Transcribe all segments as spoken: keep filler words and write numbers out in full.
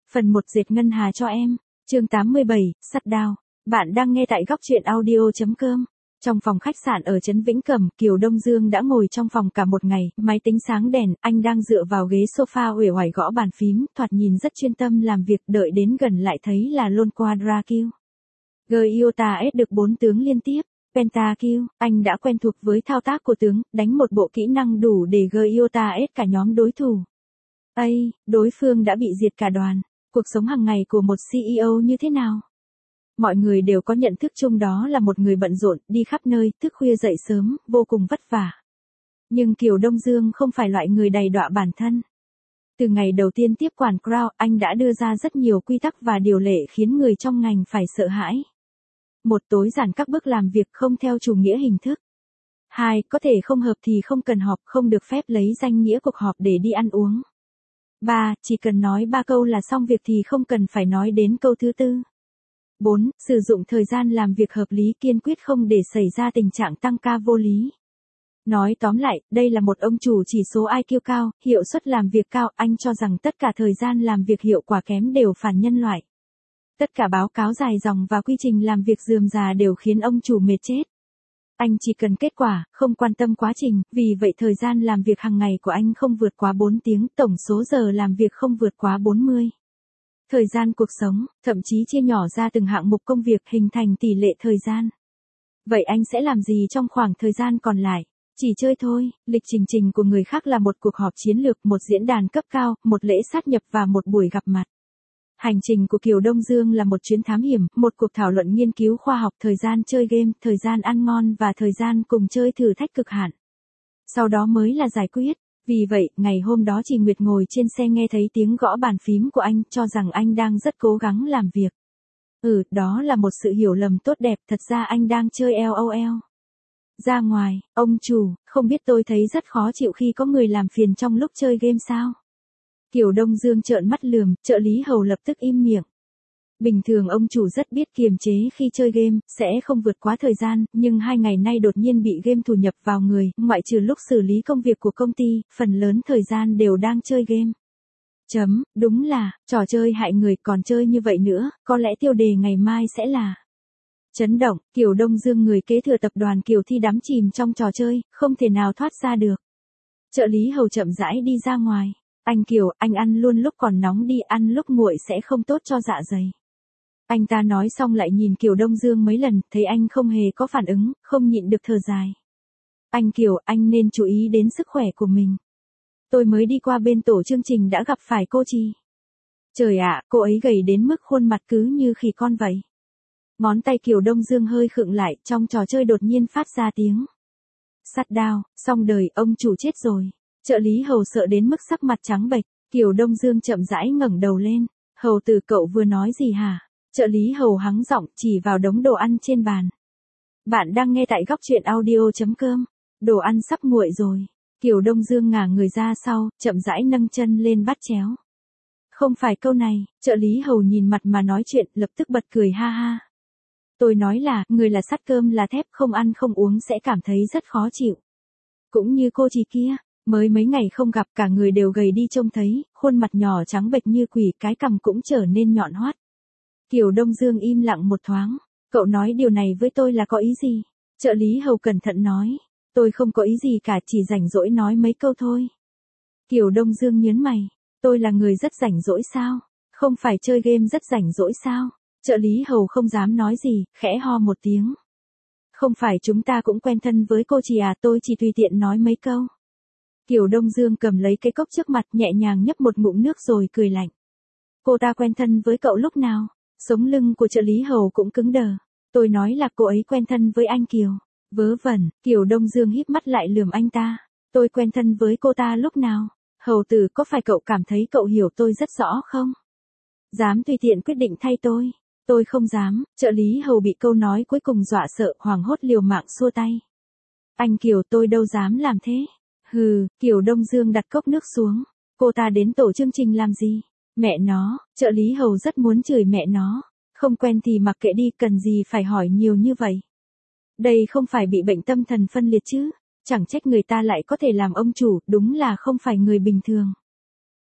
Phần một dệt ngân hà cho em. Chương tám mươi bảy, sắt đao. Bạn đang nghe tại góc truyện audio.com. Trong phòng khách sạn ở trấn Vĩnh Cẩm, Kiều Đông Dương đã ngồi trong phòng cả một ngày, máy tính sáng đèn, anh đang dựa vào ghế sofa uể oải gõ bàn phím, thoạt nhìn rất chuyên tâm làm việc, đợi đến gần lại thấy là Lôn Quadrakill. Gyota S được bốn tướng liên tiếp. Pentakill, anh đã quen thuộc với thao tác của tướng, đánh một bộ kỹ năng đủ để Gyota S cả nhóm đối thủ. Ây, đối phương đã bị diệt cả đoàn. Cuộc sống hàng ngày của một xê e ô như thế nào? Mọi người đều có nhận thức chung đó là một người bận rộn, đi khắp nơi, thức khuya dậy sớm, vô cùng vất vả. Nhưng Kiều Đông Dương không phải loại người đầy đọa bản thân. Từ ngày đầu tiên tiếp quản Crown, anh đã đưa ra rất nhiều quy tắc và điều lệ khiến người trong ngành phải sợ hãi. Một, tối giản các bước làm việc không theo chủ nghĩa hình thức. Hai, có thể không hợp thì không cần họp, không được phép lấy danh nghĩa cuộc họp để đi ăn uống. Ba, chỉ cần nói ba câu là xong việc thì không cần phải nói đến câu thứ tư. Bốn, sử dụng thời gian làm việc hợp lý, kiên quyết không để xảy ra tình trạng tăng ca vô lý. Nói tóm lại, đây là một ông chủ chỉ số i kiu cao, hiệu suất làm việc cao, anh cho rằng tất cả thời gian làm việc hiệu quả kém đều phản nhân loại. Tất cả báo cáo dài dòng và quy trình làm việc rườm rà đều khiến ông chủ mệt chết. Anh chỉ cần kết quả, không quan tâm quá trình, vì vậy thời gian làm việc hàng ngày của anh không vượt quá bốn tiếng, tổng số giờ làm việc không vượt quá bốn mươi. Thời gian cuộc sống, thậm chí chia nhỏ ra từng hạng mục công việc hình thành tỷ lệ thời gian. Vậy anh sẽ làm gì trong khoảng thời gian còn lại? Chỉ chơi thôi, lịch trình trình của người khác là một cuộc họp chiến lược, một diễn đàn cấp cao, một lễ sát nhập và một buổi gặp mặt. Hành trình của Kiều Đông Dương là một chuyến thám hiểm, một cuộc thảo luận nghiên cứu khoa học, thời gian chơi game, thời gian ăn ngon và thời gian cùng chơi thử thách cực hạn. Sau đó mới là giải quyết. Vì vậy, ngày hôm đó Trình Nguyệt ngồi trên xe nghe thấy tiếng gõ bàn phím của anh, cho rằng anh đang rất cố gắng làm việc. Ừ, đó là một sự hiểu lầm tốt đẹp, thật ra anh đang chơi LOL. Ra ngoài, ông chủ, không biết tôi thấy rất khó chịu khi có người làm phiền trong lúc chơi game sao? Kiều Đông Dương trợn mắt lườm, trợ lý hầu lập tức im miệng. Bình thường ông chủ rất biết kiềm chế khi chơi game, sẽ không vượt quá thời gian, nhưng hai ngày nay đột nhiên bị game thù nhập vào người, ngoại trừ lúc xử lý công việc của công ty, phần lớn thời gian đều đang chơi game. Chấm, đúng là, trò chơi hại người, còn chơi như vậy nữa, có lẽ tiêu đề ngày mai sẽ là chấn động. Kiều Đông Dương, người kế thừa tập đoàn Kiều Thi, đắm chìm trong trò chơi, không thể nào thoát ra được. Trợ lý hầu chậm rãi đi ra ngoài. Anh Kiều, anh ăn luôn lúc còn nóng đi, ăn lúc nguội sẽ không tốt cho dạ dày. Anh ta nói xong lại nhìn Kiều Đông Dương mấy lần, thấy anh không hề có phản ứng, không nhịn được thở dài. Anh Kiều, anh nên chú ý đến sức khỏe của mình. Tôi mới đi qua bên tổ chương trình đã gặp phải cô Chi. Trời ạ, cô ấy gầy đến mức khuôn mặt cứ như khỉ con vậy. Ngón tay Kiều Đông Dương hơi khựng lại, trong trò chơi đột nhiên phát ra tiếng sắt đao, xong đời, ông chủ chết rồi. Trợ lý hầu sợ đến mức sắc mặt trắng bệch. Kiều Đông Dương chậm rãi ngẩng đầu lên. Hầu tử, cậu vừa nói gì hả? Trợ lý hầu hắng giọng chỉ vào đống đồ ăn trên bàn. Bạn đang nghe tại góc truyện audio.com. Đồ ăn sắp nguội rồi. Kiều Đông Dương ngả người ra sau, chậm rãi nâng chân lên bát chéo. Không phải câu này, trợ lý hầu nhìn mặt mà nói chuyện, lập tức bật cười ha ha. Tôi nói là, người là sắt cơm là thép, không ăn không uống sẽ cảm thấy rất khó chịu. Cũng như cô Chị kia. Mới mấy ngày không gặp, cả người đều gầy đi, trông thấy, khuôn mặt nhỏ trắng bệch như quỷ, cái cằm cũng trở nên nhọn hoắt. Kiều Đông Dương im lặng một thoáng. Cậu nói điều này với tôi là có ý gì? Trợ lý hầu cẩn thận nói. Tôi không có ý gì cả, chỉ rảnh rỗi nói mấy câu thôi. Kiều Đông Dương nhớn mày. Tôi là người rất rảnh rỗi sao? Không phải chơi game rất rảnh rỗi sao? Trợ lý hầu không dám nói gì, khẽ ho một tiếng. Không phải chúng ta cũng quen thân với cô Chị à, tôi chỉ tùy tiện nói mấy câu. Kiều Đông Dương cầm lấy cái cốc trước mặt, nhẹ nhàng nhấp một ngụm nước rồi cười lạnh. Cô ta quen thân với cậu lúc nào? Sống lưng của trợ lý hầu cũng cứng đờ. Tôi nói là cô ấy quen thân với anh Kiều. Vớ vẩn, Kiều Đông Dương híp mắt lại lườm anh ta. Tôi quen thân với cô ta lúc nào? Hầu tử, có phải cậu cảm thấy cậu hiểu tôi rất rõ không? Dám tùy tiện quyết định thay tôi? Tôi không dám. Trợ lý hầu bị câu nói cuối cùng dọa sợ, hoảng hốt liều mạng xua tay. Anh Kiều, tôi đâu dám làm thế. Hừ, Kiều Đông Dương đặt cốc nước xuống. Cô ta đến tổ chương trình làm gì? Mẹ nó, trợ lý hầu rất muốn chửi mẹ nó. Không quen thì mặc kệ đi, cần gì phải hỏi nhiều như vậy. Đây không phải bị bệnh tâm thần phân liệt chứ. Chẳng trách người ta lại có thể làm ông chủ, đúng là không phải người bình thường.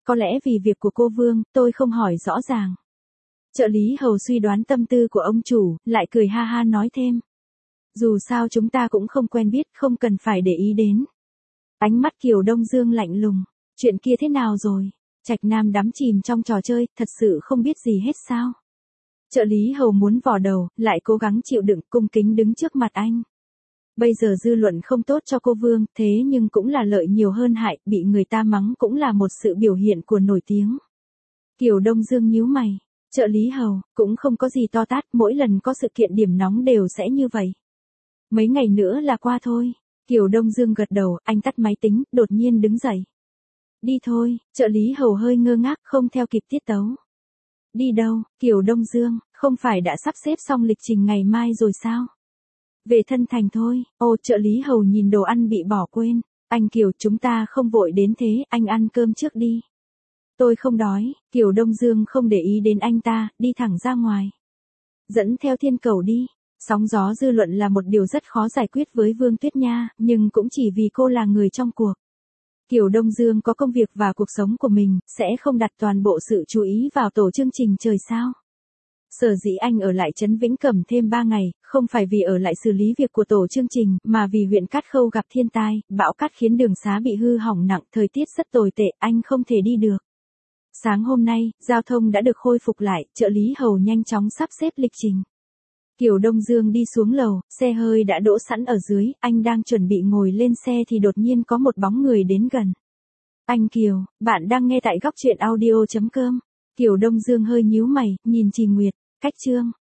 Có lẽ vì việc của cô Vương, tôi không hỏi rõ ràng. Trợ lý hầu suy đoán tâm tư của ông chủ, lại cười ha ha nói thêm. Dù sao chúng ta cũng không quen biết, không cần phải để ý đến. Ánh mắt Kiều Đông Dương lạnh lùng. Chuyện kia thế nào rồi? Trạch Nam đắm chìm trong trò chơi, thật sự không biết gì hết sao? Trợ lý hầu muốn vò đầu, lại cố gắng chịu đựng, cung kính đứng trước mặt anh. Bây giờ dư luận không tốt cho cô Vương, thế nhưng cũng là lợi nhiều hơn hại, bị người ta mắng cũng là một sự biểu hiện của nổi tiếng. Kiều Đông Dương nhíu mày. Trợ lý hầu, cũng không có gì to tát, mỗi lần có sự kiện điểm nóng đều sẽ như vậy. Mấy ngày nữa là qua thôi. Kiều Đông Dương gật đầu, anh tắt máy tính, đột nhiên đứng dậy. Đi thôi, trợ lý hầu hơi ngơ ngác, không theo kịp tiết tấu. Đi đâu, Kiều Đông Dương, không phải đã sắp xếp xong lịch trình ngày mai rồi sao? Về Thân Thành thôi. Ô, trợ lý hầu nhìn đồ ăn bị bỏ quên. Anh Kiều, chúng ta không vội đến thế, anh ăn cơm trước đi. Tôi không đói. Kiều Đông Dương không để ý đến anh ta, đi thẳng ra ngoài. Dẫn theo Thiên Cầu đi. Sóng gió dư luận là một điều rất khó giải quyết với Vương Tuyết Nha, nhưng cũng chỉ vì cô là người trong cuộc. Kiều Đông Dương có công việc và cuộc sống của mình, sẽ không đặt toàn bộ sự chú ý vào tổ chương trình trời sao. Sở dĩ anh ở lại Trấn Vĩnh Cẩm thêm ba ngày, không phải vì ở lại xử lý việc của tổ chương trình, mà vì huyện Cát Khâu gặp thiên tai, bão cát khiến đường xá bị hư hỏng nặng, thời tiết rất tồi tệ, anh không thể đi được. Sáng hôm nay, giao thông đã được khôi phục lại, trợ lý hầu nhanh chóng sắp xếp lịch trình. Kiều Đông Dương đi xuống lầu, xe hơi đã đỗ sẵn ở dưới, anh đang chuẩn bị ngồi lên xe thì đột nhiên có một bóng người đến gần. Anh Kiều, bạn đang nghe tại góc truyện audio chấm com. Kiều Đông Dương hơi nhíu mày, nhìn Trì Nguyệt, cách chương.